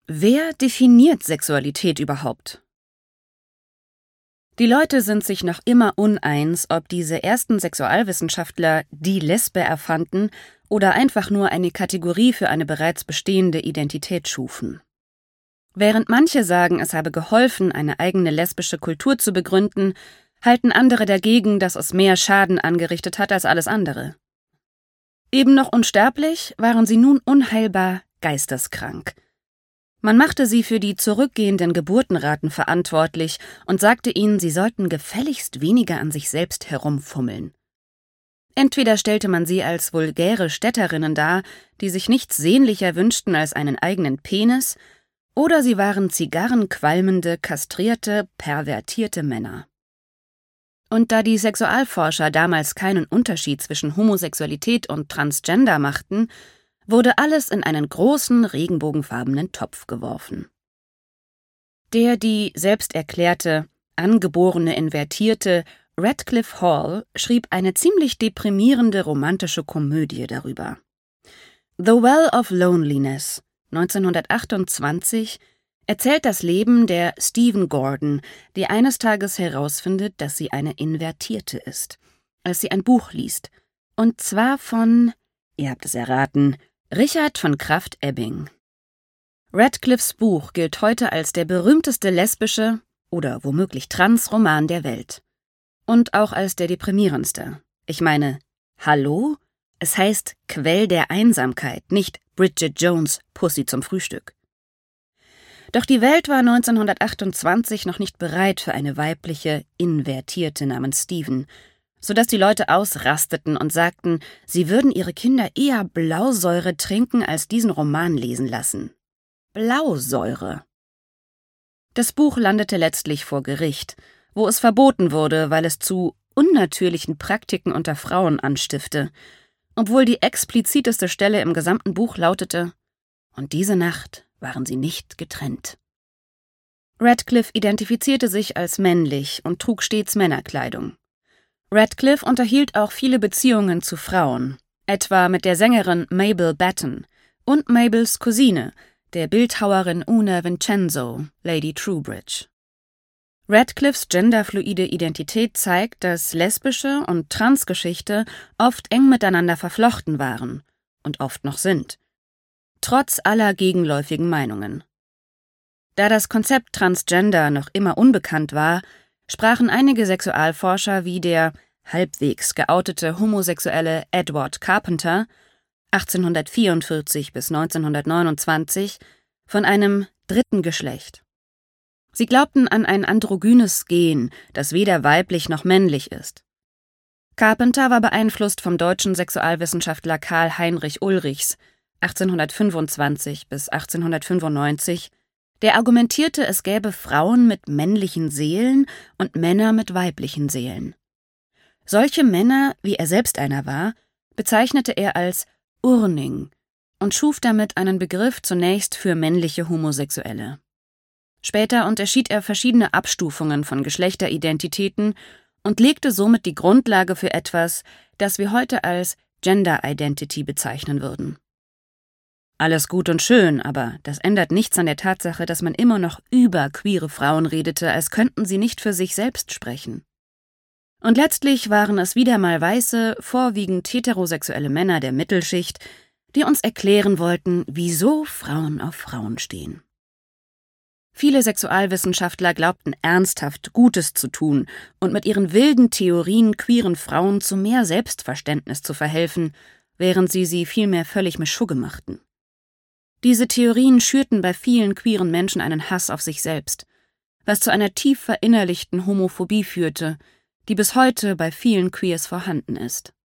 Wer definiert Sexualität überhaupt? Die Leute sind sich noch immer uneins, ob diese ersten Sexualwissenschaftler die Lesbe erfanden oder einfach nur eine Kategorie für eine bereits bestehende Identität schufen. Während manche sagen, es habe geholfen, eine eigene lesbische Kultur zu begründen, halten andere dagegen, dass es mehr Schaden angerichtet hat als alles andere. Eben noch unsterblich, waren sie nun unheilbar geisteskrank. Man machte sie für die zurückgehenden Geburtenraten verantwortlich und sagte ihnen, sie sollten gefälligst weniger an sich selbst herumfummeln. Entweder stellte man sie als vulgäre Städterinnen dar, die sich nichts sehnlicher wünschten als einen eigenen Penis, oder sie waren zigarrenqualmende, kastrierte, pervertierte Männer. Und da die Sexualforscher damals keinen Unterschied zwischen Homosexualität und Transgender machten, wurde alles in einen großen, regenbogenfarbenen Topf geworfen. Die selbst erklärte, angeborene Invertierte Radcliffe Hall schrieb eine ziemlich deprimierende romantische Komödie darüber. The Well of Loneliness, 1928, erzählt das Leben der Stephen Gordon, die eines Tages herausfindet, dass sie eine Invertierte ist, als sie ein Buch liest, und zwar von, ihr habt es erraten, Richard von Krafft-Ebing. Radcliffes Buch gilt heute als der berühmteste lesbische oder womöglich Trans-Roman der Welt. Und auch als der deprimierendste. Ich meine, hallo? Es heißt Quell der Einsamkeit, nicht Bridget Jones' Pussy zum Frühstück. Doch die Welt war 1928 noch nicht bereit für eine weibliche Invertierte namens Stephen, sodass die Leute ausrasteten und sagten, sie würden ihre Kinder eher Blausäure trinken, als diesen Roman lesen lassen. Blausäure. Das Buch landete letztlich vor Gericht, wo es verboten wurde, weil es zu unnatürlichen Praktiken unter Frauen anstifte, obwohl die expliziteste Stelle im gesamten Buch lautete: Und diese Nacht waren sie nicht getrennt. Radcliffe identifizierte sich als männlich und trug stets Männerkleidung. Radcliffe unterhielt auch viele Beziehungen zu Frauen, etwa mit der Sängerin Mabel Batten und Mabels Cousine, der Bildhauerin Una Vincenzo, Lady Troubridge. Radcliffes genderfluide Identität zeigt, dass lesbische und Transgeschichte oft eng miteinander verflochten waren und oft noch sind, trotz aller gegenläufigen Meinungen. Da das Konzept Transgender noch immer unbekannt war, sprachen einige Sexualforscher wie der halbwegs geoutete homosexuelle Edward Carpenter 1844 bis 1929 von einem dritten Geschlecht. Sie glaubten an ein androgynes Gen, das weder weiblich noch männlich ist. Carpenter war beeinflusst vom deutschen Sexualwissenschaftler Karl Heinrich Ulrichs 1825 bis 1895, der argumentierte, es gäbe Frauen mit männlichen Seelen und Männer mit weiblichen Seelen. Solche Männer, wie er selbst einer war, bezeichnete er als Urning und schuf damit einen Begriff zunächst für männliche Homosexuelle. Später unterschied er verschiedene Abstufungen von Geschlechteridentitäten und legte somit die Grundlage für etwas, das wir heute als Gender Identity bezeichnen würden. Alles gut und schön, aber das ändert nichts an der Tatsache, dass man immer noch über queere Frauen redete, als könnten sie nicht für sich selbst sprechen. Und letztlich waren es wieder mal weiße, vorwiegend heterosexuelle Männer der Mittelschicht, die uns erklären wollten, wieso Frauen auf Frauen stehen. Viele Sexualwissenschaftler glaubten ernsthaft, Gutes zu tun und mit ihren wilden Theorien queeren Frauen zu mehr Selbstverständnis zu verhelfen, während sie vielmehr völlig Mischugge machten. Diese Theorien schürten bei vielen queeren Menschen einen Hass auf sich selbst, was zu einer tief verinnerlichten Homophobie führte, die bis heute bei vielen Queers vorhanden ist.